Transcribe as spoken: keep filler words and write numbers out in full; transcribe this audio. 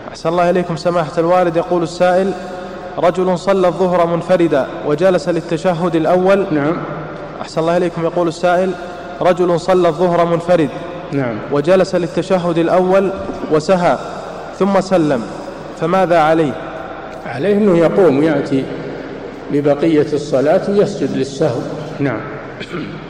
أحسن الله إليكم سماحة الوالد. يقول السائل: رجل صلى الظهر منفردا وجلس للتشهد الأول. نعم. أحسن الله إليكم يقول السائل: رجل صلى الظهر منفرد نعم. وجلس للتشهد الأول وسهى ثم سلم، فماذا عليه؟ عليه أنه يقوم ويأتي ببقية الصلاة ويسجد للسهو. نعم.